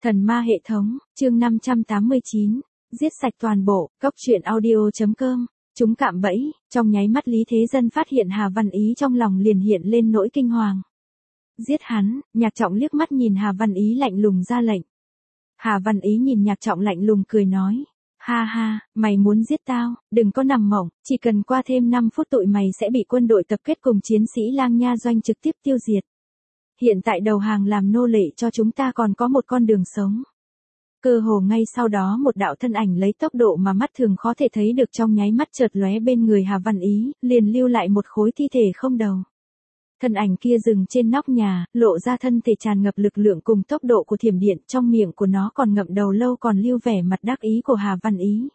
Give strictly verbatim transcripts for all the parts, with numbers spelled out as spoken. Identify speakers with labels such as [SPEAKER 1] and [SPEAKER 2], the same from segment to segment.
[SPEAKER 1] Thần ma hệ thống, chương năm trăm tám mươi chín, giết sạch toàn bộ, cốc truyện audio.com, chúng cạm bẫy, trong nháy mắt Lý Thế Dân phát hiện Hà Văn Ý trong lòng liền hiện lên nỗi kinh hoàng. Giết hắn, Nhạc Trọng liếc mắt nhìn Hà Văn Ý lạnh lùng ra lệnh. Hà Văn Ý nhìn Nhạc Trọng lạnh lùng cười nói, ha ha, mày muốn giết tao, đừng có nằm mộng, chỉ cần qua thêm năm phút tụi mày sẽ bị quân đội tập kết cùng chiến sĩ Lang Nha Doanh trực tiếp tiêu diệt. Hiện tại đầu hàng làm nô lệ cho chúng ta còn có một con đường sống. Cơ hồ ngay sau đó một đạo thân ảnh lấy tốc độ mà mắt thường khó thể thấy được trong nháy mắt chợt lóe bên người Hà Văn Ý, liền lưu lại một khối thi thể không đầu. Thân ảnh kia dừng trên nóc nhà, lộ ra thân thể tràn ngập lực lượng cùng tốc độ của thiểm điện, trong miệng của nó còn ngậm đầu lâu còn lưu vẻ mặt đắc ý của Hà Văn Ý.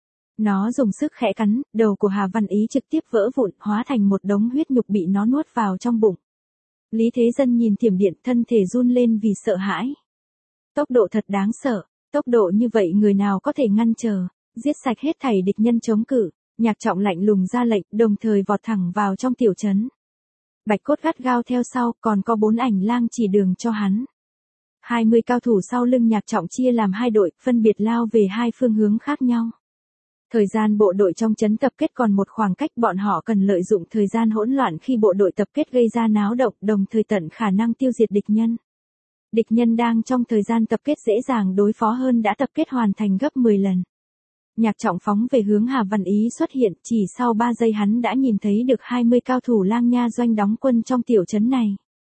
[SPEAKER 1] Nó dùng sức khẽ cắn, đầu của Hà Văn Ý trực tiếp vỡ vụn, hóa thành một đống huyết nhục bị nó nuốt vào trong bụng. Lý Thế Dân nhìn thiểm điện, thân thể run lên vì sợ hãi. Tốc độ thật đáng sợ, tốc độ như vậy người nào có thể ngăn trở, giết sạch hết thảy địch nhân chống cự. Nhạc Trọng lạnh lùng ra lệnh, đồng thời vọt thẳng vào trong tiểu trấn. Bạch Cốt gắt gao theo sau, còn có bốn ảnh lang chỉ đường cho hắn. hai mươi cao thủ sau lưng Nhạc Trọng chia làm hai đội, phân biệt lao về hai phương hướng khác nhau. Thời gian bộ đội trong trấn tập kết còn một khoảng cách, bọn họ cần lợi dụng thời gian hỗn loạn khi bộ đội tập kết gây ra náo động, đồng thời tận khả năng tiêu diệt địch nhân. Địch nhân đang trong thời gian tập kết dễ dàng đối phó hơn đã tập kết hoàn thành gấp mười lần. Nhạc Trọng phóng về hướng Hà Văn Ý xuất hiện, chỉ sau ba giây hắn đã nhìn thấy được hai mươi cao thủ Lang Nha Doanh đóng quân trong tiểu trấn này.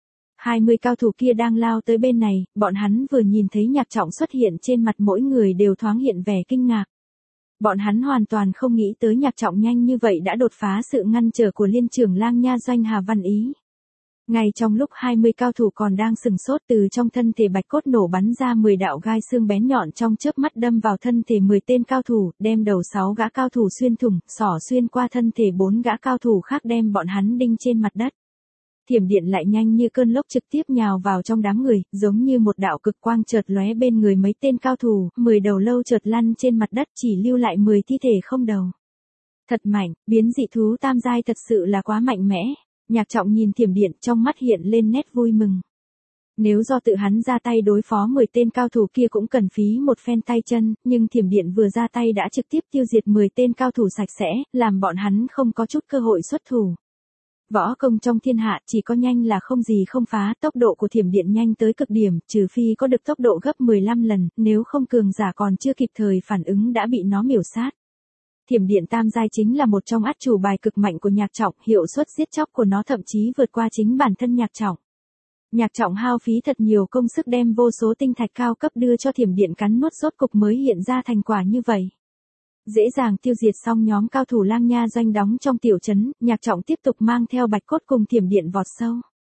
[SPEAKER 1] hai mươi cao thủ kia đang lao tới bên này, bọn hắn vừa nhìn thấy Nhạc Trọng xuất hiện trên mặt mỗi người đều thoáng hiện vẻ kinh ngạc. Bọn hắn hoàn toàn không nghĩ tới Nhạc Trọng nhanh như vậy đã đột phá sự ngăn trở của liên trưởng Lang Nha Doanh Hà Văn Ý. Ngay trong lúc hai mươi cao thủ còn đang sừng sốt, từ trong thân thể Bạch Cốt nổ bắn ra mười đạo gai xương bén nhọn trong chớp mắt đâm vào thân thể mười tên cao thủ, đem đầu sáu gã cao thủ xuyên thủng, xỏ xuyên qua thân thể bốn gã cao thủ khác đem bọn hắn đinh trên mặt đất. Thiểm điện lại nhanh như cơn lốc trực tiếp nhào vào trong đám người, giống như một đạo cực quang chợt lóe bên người mấy tên cao thủ, mười đầu lâu chợt lăn trên mặt đất, chỉ lưu lại mười thi thể không đầu. Thật mạnh, biến dị thú tam giai thật sự là quá mạnh mẽ. Nhạc Trọng nhìn thiểm điện, trong mắt hiện lên nét vui mừng. Nếu do tự hắn ra tay đối phó mười tên cao thủ kia cũng cần phí một phen tay chân, nhưng thiểm điện vừa ra tay đã trực tiếp tiêu diệt mười tên cao thủ sạch sẽ, làm bọn hắn không có chút cơ hội xuất thủ. Võ công trong thiên hạ chỉ có nhanh là không gì không phá, tốc độ của thiểm điện nhanh tới cực điểm, trừ phi có được tốc độ gấp mười lăm lần, nếu không cường giả còn chưa kịp thời phản ứng đã bị nó miểu sát. Thiểm điện tam giai chính là một trong át chủ bài cực mạnh của Nhạc Trọng, hiệu suất giết chóc của nó thậm chí vượt qua chính bản thân Nhạc Trọng. Nhạc Trọng hao phí thật nhiều công sức đem vô số tinh thạch cao cấp đưa cho thiểm điện cắn nuốt, rốt cục mới hiện ra thành quả như vậy. Dễ dàng tiêu diệt xong nhóm cao thủ Lang Nha Doanh đóng trong tiểu trấn, Nhạc Trọng tiếp tục mang theo Bạch Cốt cùng thiểm điện vọt sâu.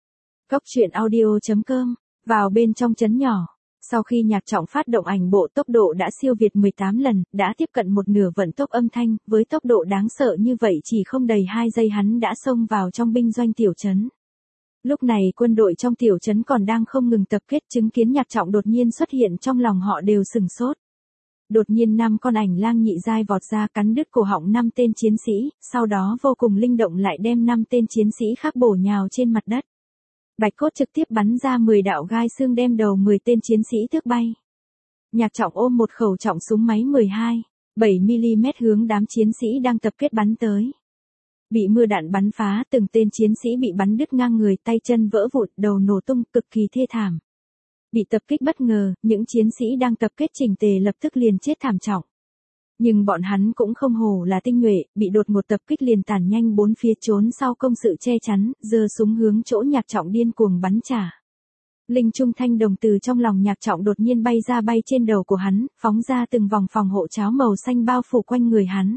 [SPEAKER 1] Cốc truyện audio.com, vào bên trong trấn nhỏ. Sau khi Nhạc Trọng phát động ảnh bộ, tốc độ đã siêu việt mười tám lần, đã tiếp cận một nửa vận tốc âm thanh, với tốc độ đáng sợ như vậy chỉ không đầy hai giây hắn đã xông vào trong binh doanh tiểu trấn. Lúc này quân đội trong tiểu trấn còn đang không ngừng tập kết, chứng kiến Nhạc Trọng đột nhiên xuất hiện trong lòng họ đều sừng sốt. Đột nhiên năm con ảnh lang nhị giai vọt ra cắn đứt cổ họng năm tên chiến sĩ, sau đó vô cùng linh động lại đem năm tên chiến sĩ khác bổ nhào trên mặt đất. Bạch Cốt trực tiếp bắn ra mười đạo gai xương đem đầu mười tên chiến sĩ tước bay. Nhạc Trọng ôm một khẩu trọng súng máy mười hai, bảy mi li mét hướng đám chiến sĩ đang tập kết bắn tới. Bị mưa đạn bắn phá, từng tên chiến sĩ bị bắn đứt ngang người, tay chân vỡ vụn, đầu nổ tung, cực kỳ thê thảm. Bị tập kích bất ngờ, những chiến sĩ đang tập kết chỉnh tề lập tức liền chết thảm trọng. Nhưng bọn hắn cũng không hổ là tinh nhuệ, bị đột ngột tập kích liền tản nhanh bốn phía trốn sau công sự che chắn, giơ súng hướng chỗ Nhạc Trọng điên cuồng bắn trả. Linh trung thanh đồng từ trong lòng Nhạc Trọng đột nhiên bay ra, bay trên đầu của hắn, phóng ra từng vòng phòng hộ cháo màu xanh bao phủ quanh người hắn.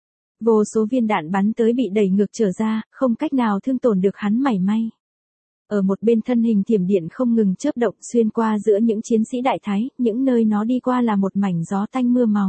[SPEAKER 1] Vô số viên đạn bắn tới bị đẩy ngược trở ra, không cách nào thương tổn được hắn mảy may. Ở một bên thân hình thiểm điện không ngừng chớp động xuyên qua giữa những chiến sĩ đại thái, những nơi nó đi qua là một mảnh gió tanh mưa máu.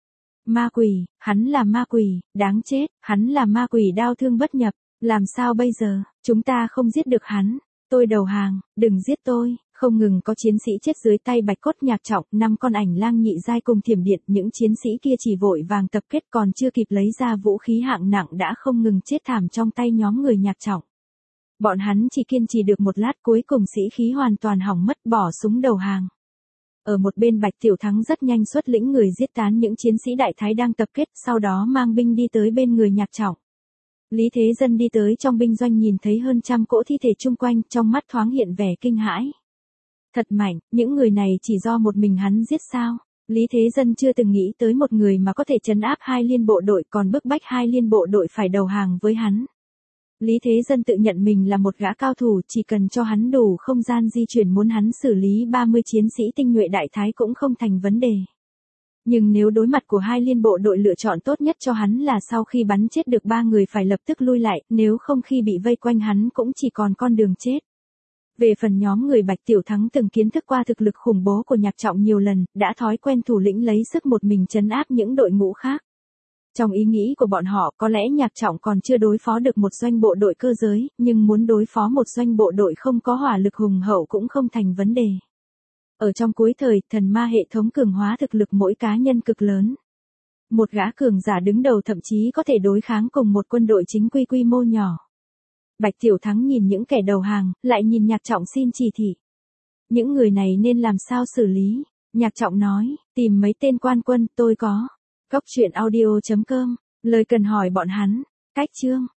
[SPEAKER 1] Ma quỷ, hắn là ma quỷ, đáng chết, hắn là ma quỷ đao thương bất nhập, làm sao bây giờ, chúng ta không giết được hắn, tôi đầu hàng, đừng giết tôi, không ngừng có chiến sĩ chết dưới tay Bạch Cốt. Nhạc Trọng, năm con ảnh lang nhị giai cùng thiểm điện, những chiến sĩ kia chỉ vội vàng tập kết còn chưa kịp lấy ra vũ khí hạng nặng đã không ngừng chết thảm trong tay nhóm người Nhạc Trọng. Bọn hắn chỉ kiên trì được một lát, cuối cùng sĩ khí hoàn toàn hỏng mất, bỏ súng đầu hàng. Ở một bên Bạch Tiểu Thắng rất nhanh xuất lĩnh người giết tán những chiến sĩ Đại Thái đang tập kết, sau đó mang binh đi tới bên người Nhạc Trọng. Lý Thế Dân đi tới trong binh doanh nhìn thấy hơn trăm cỗ thi thể chung quanh, trong mắt thoáng hiện vẻ kinh hãi. Thật mạnh, những người này chỉ do một mình hắn giết sao? Lý Thế Dân chưa từng nghĩ tới một người mà có thể trấn áp hai liên bộ đội còn bức bách hai liên bộ đội phải đầu hàng với hắn. Lý Thế Dân tự nhận mình là một gã cao thủ, chỉ cần cho hắn đủ không gian di chuyển, muốn hắn xử lý ba mươi chiến sĩ tinh nhuệ Đại Thái cũng không thành vấn đề. Nhưng nếu đối mặt của hai liên bộ đội, lựa chọn tốt nhất cho hắn là sau khi bắn chết được ba người phải lập tức lui lại, nếu không khi bị vây quanh hắn cũng chỉ còn con đường chết. Về phần nhóm người Bạch Tiểu Thắng từng kiến thức qua thực lực khủng bố của Nhạc Trọng nhiều lần, đã thói quen thủ lĩnh lấy sức một mình trấn áp những đội ngũ khác. Trong ý nghĩ của bọn họ, có lẽ Nhạc Trọng còn chưa đối phó được một doanh bộ đội cơ giới, nhưng muốn đối phó một doanh bộ đội không có hỏa lực hùng hậu cũng không thành vấn đề. Ở trong cuối thời, thần ma hệ thống cường hóa thực lực mỗi cá nhân cực lớn. Một gã cường giả đứng đầu thậm chí có thể đối kháng cùng một quân đội chính quy quy mô nhỏ. Bạch Tiểu Thắng nhìn những kẻ đầu hàng, lại nhìn Nhạc Trọng xin chỉ thị. Những người này nên làm sao xử lý? Nhạc Trọng nói, tìm mấy tên quan quân, tôi có. Cốc truyện audio chấm com, lời cần hỏi bọn hắn. Cách chương